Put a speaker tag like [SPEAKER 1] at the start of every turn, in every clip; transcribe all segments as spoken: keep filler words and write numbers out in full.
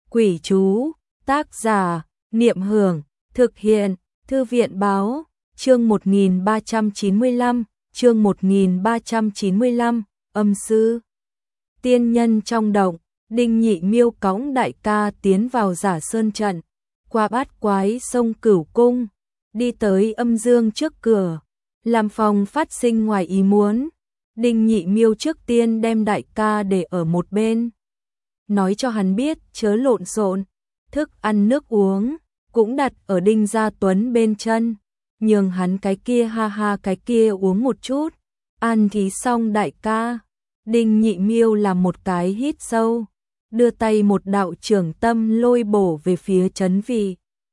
[SPEAKER 1] Quỷ chú, tác giả, Niệm Hưởng, thực hiện, Thư viện báo, chương một nghìn ba trăm chín mươi lăm, chương một nghìn ba trăm chín mươi lăm, âm sư. Tiên nhân trong động, Đinh Nhị Miêu cõng đại ca tiến vào Giả Sơn trận, qua bát quái sông Cửu Cung, đi tới âm dương trước cửa, làm phòng phát sinh ngoài ý muốn. Đinh Nhị Miêu trước tiên đem đại ca để ở một bên, nói cho hắn biết chớ lộn xộn, thức ăn nước uống cũng đặt ở Đinh Gia Tuấn bên chân, nhường hắn cái kia ha ha cái kia uống một chút. Ăn thì xong đại ca. Đinh Nhị Miêu làm một cái hít sâu, đưa tay một đạo trưởng tâm lôi bổ về phía trấn vị.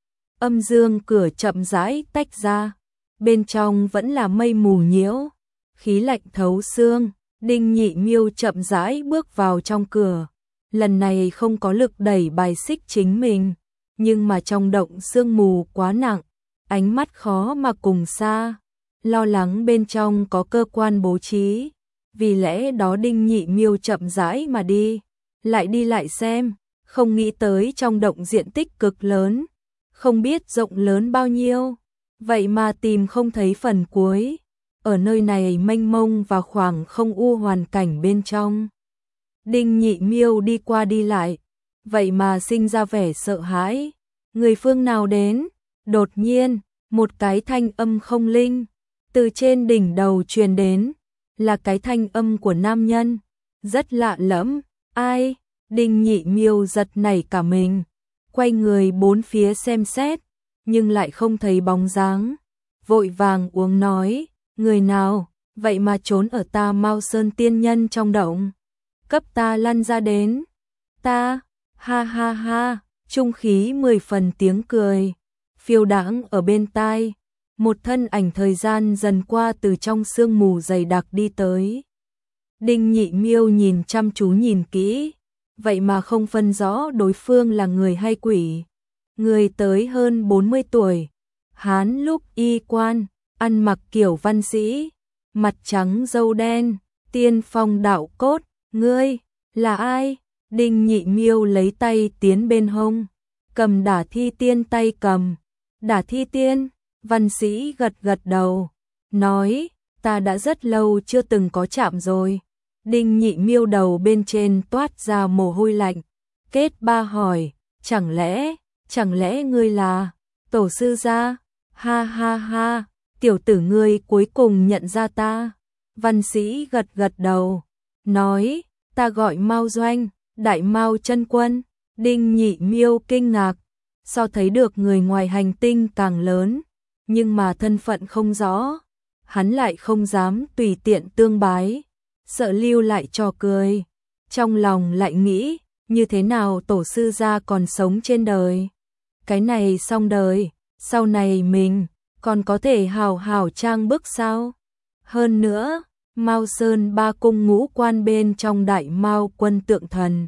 [SPEAKER 1] Âm dương cửa chậm rãi tách ra, bên trong vẫn là mây mù nhiễu, khí lạnh thấu xương. Đinh Nhị Miêu chậm rãi bước vào trong cửa, lần này không có lực đẩy bài xích chính mình, nhưng mà trong động sương mù quá nặng, ánh mắt khó mà cùng xa, lo lắng bên trong có cơ quan bố trí, vì lẽ đó Đinh Nhị Miêu chậm rãi mà đi, lại đi lại xem, không nghĩ tới trong động diện tích cực lớn, không biết rộng lớn bao nhiêu, vậy mà tìm không thấy phần cuối. Ở nơi này mênh mông và khoảng không u hoàn cảnh bên trong, Đinh Nhị Miêu đi qua đi lại, vậy mà sinh ra vẻ sợ hãi. Người phương nào đến? Đột nhiên, một cái thanh âm không linh từ trên đỉnh đầu truyền đến, là cái thanh âm của nam nhân, rất lạ lẫm. Ai? Đinh Nhị Miêu giật nảy cả mình, quay người bốn phía xem xét, nhưng lại không thấy bóng dáng, vội vàng uống nói, người nào, vậy mà trốn ở ta Mao Sơn tiên nhân trong động, cấp ta lăn ra đến. Ta, ha ha ha, trung khí mười phần tiếng cười, phiêu đãng ở bên tai, một thân ảnh thời gian dần qua từ trong sương mù dày đặc đi tới. Đinh Nhị Miêu nhìn chăm chú nhìn kỹ, vậy mà không phân rõ đối phương là người hay quỷ. Người tới hơn bốn mươi tuổi, hán lúc y quan, ăn mặc kiểu văn sĩ, mặt trắng râu đen, tiên phong đạo cốt. Ngươi, là ai? Đinh Nhị Miêu lấy tay tiến bên hông, cầm Đả Thi Tiên tay cầm. Đả Thi Tiên, văn sĩ gật gật đầu, nói, ta đã rất lâu chưa từng có chạm rồi. Đinh Nhị Miêu đầu bên trên toát ra mồ hôi lạnh, kết ba hỏi, chẳng lẽ, chẳng lẽ ngươi là tổ sư gia? Ha ha ha, tiểu tử ngươi cuối cùng nhận ra ta. Văn sĩ gật gật đầu, nói, ta gọi Mao Doanh, Đại Mao chân quân. Đinh Nhị Miêu kinh ngạc, so thấy được người ngoài hành tinh càng lớn, nhưng mà thân phận không rõ, hắn lại không dám tùy tiện tương bái, sợ lưu lại trò cười. Trong lòng lại nghĩ, như thế nào tổ sư gia còn sống trên đời, cái này xong đời, sau này mình còn có thể hào hào trang bức sao? Hơn nữa, Mao Sơn ba cung ngũ quan bên trong Đại Mao quân tượng thần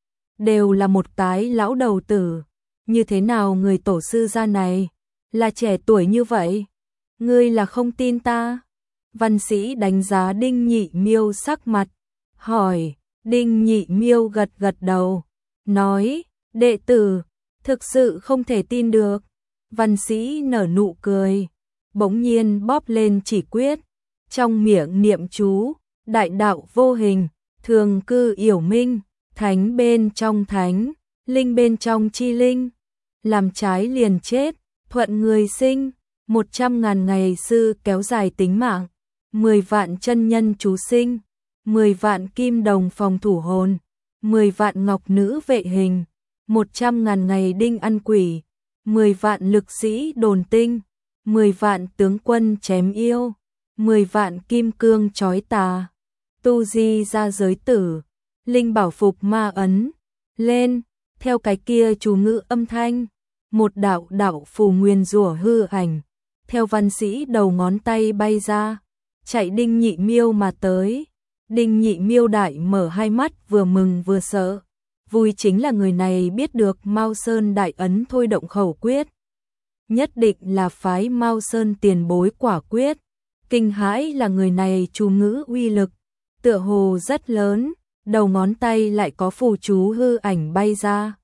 [SPEAKER 1] đều là một cái lão đầu tử, như thế nào người tổ sư gia này là trẻ tuổi như vậy? Ngươi là không tin ta? Văn sĩ đánh giá Đinh Nhị Miêu sắc mặt, hỏi. Đinh Nhị Miêu gật gật đầu, nói, đệ tử thực sự không thể tin được. Văn sĩ nở nụ cười, bỗng nhiên bóp lên chỉ quyết, trong miệng niệm chú, đại đạo vô hình, thường cư yểu minh, thánh bên trong thánh, linh bên trong chi linh, làm trái liền chết, thuận người sinh, một trăm ngàn ngày sư kéo dài tính mạng, mười vạn chân nhân chú sinh, mười vạn kim đồng phòng thủ hồn, mười vạn ngọc nữ vệ hình, một trăm ngàn ngày đinh ăn quỷ, mười vạn lực sĩ đồn tinh, mười vạn tướng quân chém yêu, mười vạn kim cương chói tà, tu di ra giới tử, linh bảo phục ma ấn, lên, theo cái kia chú ngữ âm thanh, một đạo đạo phù nguyên rủa hư ảnh, theo văn sĩ đầu ngón tay bay ra, chạy Đinh Nhị Miêu mà tới. Đinh Nhị Miêu đại mở hai mắt vừa mừng vừa sợ, vui chính là người này biết được Mao Sơn đại ấn thôi động khẩu quyết, nhất định là phái Mao Sơn tiền bối quả quyết. Kinh hãi là người này chú ngữ uy lực, tựa hồ rất lớn, đầu ngón tay lại có phù chú hư ảnh bay ra,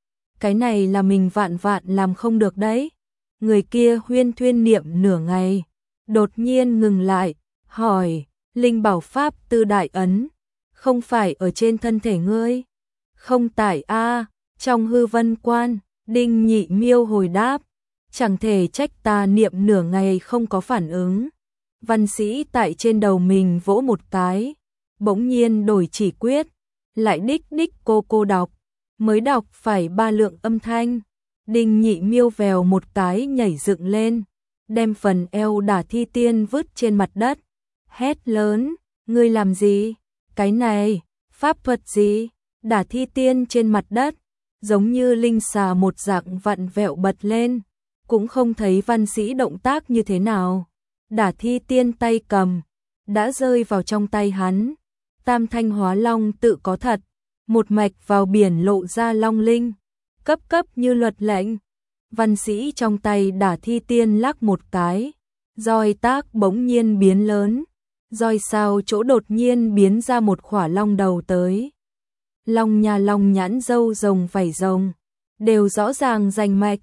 [SPEAKER 1] cái này là mình vạn vạn làm không được đấy. Người kia huyên thuyên niệm nửa ngày, đột nhiên ngừng lại, hỏi, linh bảo pháp tư đại ấn, không phải ở trên thân thể ngươi? Không tại a, trong hư vân quan. Đinh Nhị Miêu hồi đáp, chẳng thể trách ta niệm nửa ngày không có phản ứng. Văn sĩ tại trên đầu mình vỗ một cái, bỗng nhiên đổi chỉ quyết, lại đích đích cô cô đọc, mới đọc phải ba lượng âm thanh. Đinh Nhị Miêu vèo một cái nhảy dựng lên, đem phần eo Đả Thi Tiên vứt trên mặt đất, hét lớn, ngươi làm gì? Cái này, pháp thuật gì? Đả Thi Tiên trên mặt đất, giống như linh xà một dạng vặn vẹo bật lên, cũng không thấy văn sĩ động tác như thế nào. Đả Thi Tiên tay cầm, đã rơi vào trong tay hắn. Tam thanh hóa long tự có thật, một mạch vào biển lộ ra long linh, cấp cấp như luật lệnh. Văn sĩ trong tay Đả Thi Tiên lắc một cái, roi tác bỗng nhiên biến lớn, roi sao chỗ đột nhiên biến ra một khỏa long đầu tới. Long nhà long nhãn râu rồng vảy rồng, đều rõ ràng rành mạch.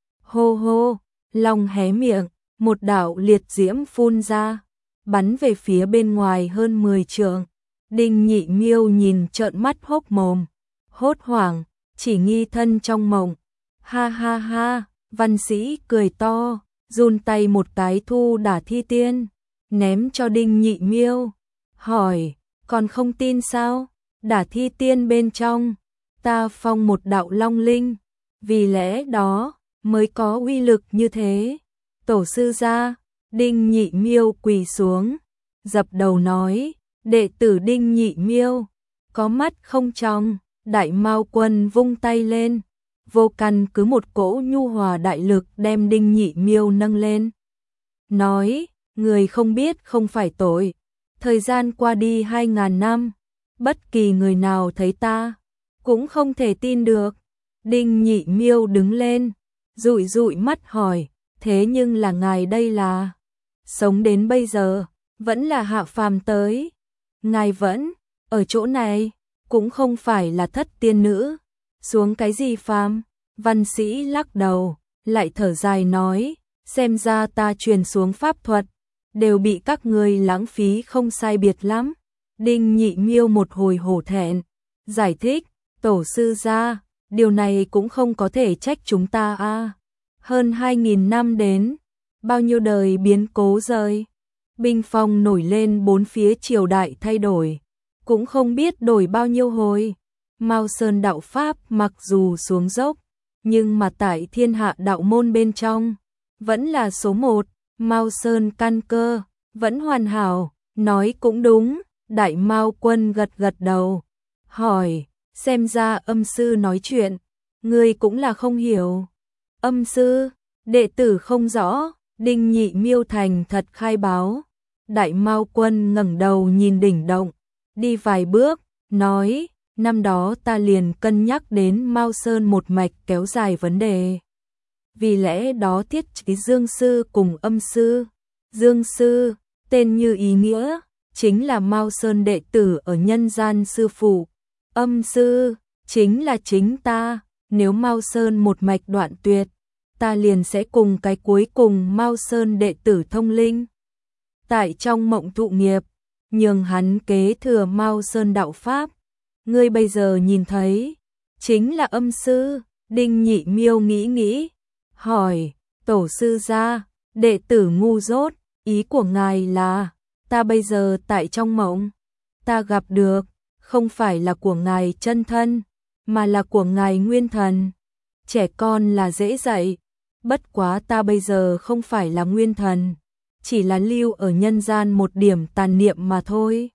[SPEAKER 1] Hô hô, long hé miệng, một đạo liệt diễm phun ra, bắn về phía bên ngoài hơn mười trượng. Đinh Nhị Miêu nhìn trợn mắt hốc mồm, hốt hoảng, chỉ nghi thân trong mộng. Ha ha ha, văn sĩ cười to, run tay một cái thu Đả Thi Tiên, ném cho Đinh Nhị Miêu, hỏi, còn không tin sao? Đả Thi Tiên bên trong, ta phong một đạo long linh, vì lẽ đó mới có uy lực như thế. Tổ sư gia, Đinh Nhị Miêu quỳ xuống, dập đầu nói, đệ tử Đinh Nhị Miêu, có mắt không trong. Đại Mao Quân vung tay lên, vô căn cứ một cỗ nhu hòa đại lực đem Đinh Nhị Miêu nâng lên. Nói, người không biết không phải tội, thời gian qua đi hai ngàn năm, bất kỳ người nào thấy ta, cũng không thể tin được. Đinh Nhị Miêu đứng lên, dụi dụi mắt hỏi, thế nhưng là ngài đây là, sống đến bây giờ, vẫn là hạ phàm tới. Ngài vẫn, ở chỗ này, cũng không phải là thất tiên nữ, xuống cái gì phàm? Văn sĩ lắc đầu, lại thở dài nói, xem ra ta truyền xuống pháp thuật, đều bị các ngươi lãng phí không sai biệt lắm. Đinh Nhị Miêu một hồi hổ thẹn, giải thích, tổ sư gia, điều này cũng không có thể trách chúng ta a. Hơn hai nghìn năm đến, bao nhiêu đời biến cố rơi, binh phong nổi lên bốn phía, triều đại thay đổi, cũng không biết đổi bao nhiêu hồi. Mao Sơn đạo pháp mặc dù xuống dốc, nhưng mà tại thiên hạ đạo môn bên trong, vẫn là số một. Mao Sơn căn cơ, vẫn hoàn hảo. Nói cũng đúng. Đại Mao Quân gật gật đầu, hỏi, xem ra âm sư nói chuyện, ngươi cũng là không hiểu. Âm sư, đệ tử không rõ. Đinh Nhị Miêu thành thật khai báo. Đại Mao Quân ngẩng đầu nhìn đỉnh động, đi vài bước, nói, năm đó ta liền cân nhắc đến Mao Sơn một mạch kéo dài vấn đề. Vì lẽ đó thiết trí Dương sư cùng âm sư. Dương sư, tên như ý nghĩa, chính là Mao Sơn đệ tử ở nhân gian sư phụ. Âm sư, chính là chính ta, nếu Mao Sơn một mạch đoạn tuyệt, ta liền sẽ cùng cái cuối cùng Mao Sơn đệ tử thông linh. Tại trong mộng thụ nghiệp, nhường hắn kế thừa Mao Sơn đạo pháp. Ngươi bây giờ nhìn thấy, chính là âm sư. Đinh Nhị Miêu nghĩ nghĩ, hỏi, tổ sư gia, đệ tử ngu dốt, ý của ngài là, ta bây giờ tại trong mộng, ta gặp được, không phải là của ngài chân thân, mà là của ngài nguyên thần. Trẻ con là dễ dạy, bất quá ta bây giờ không phải là nguyên thần, chỉ là lưu ở nhân gian một điểm tàn niệm mà thôi.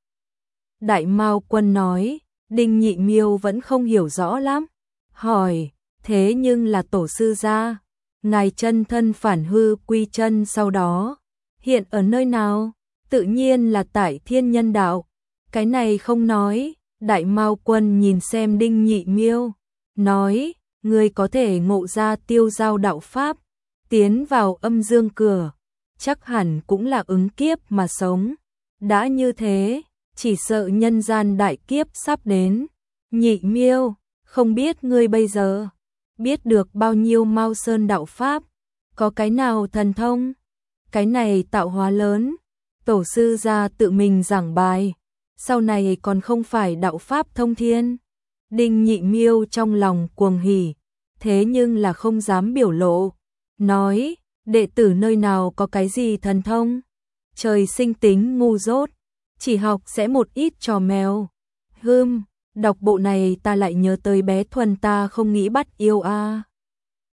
[SPEAKER 1] Đại Mao Quân nói. Đinh Nhị Miêu vẫn không hiểu rõ lắm, hỏi, thế nhưng là tổ sư gia, ngài chân thân phản hư quy chân sau đó, hiện ở nơi nào? Tự nhiên là tại Thiên Nhân đạo. Cái này không nói. Đại Mao Quân nhìn xem Đinh Nhị Miêu, nói, người có thể ngộ ra tiêu giao đạo pháp, tiến vào âm dương cửa, chắc hẳn cũng là ứng kiếp mà sống. Đã như thế, chỉ sợ nhân gian đại kiếp sắp đến. Nhị Miêu, không biết ngươi bây giờ biết được bao nhiêu Mao Sơn đạo pháp, có cái nào thần thông? Cái này tạo hóa lớn, tổ sư ra tự mình giảng bài, sau này còn không phải đạo pháp thông thiên. Đinh Nhị Miêu trong lòng cuồng hỉ, thế nhưng là không dám biểu lộ, nói, đệ tử nơi nào có cái gì thần thông, trời sinh tính ngu dốt, chỉ học sẽ một ít trò mèo. Hừm, đọc bộ này ta lại nhớ tới bé Thuần ta không nghĩ bắt yêu a. À.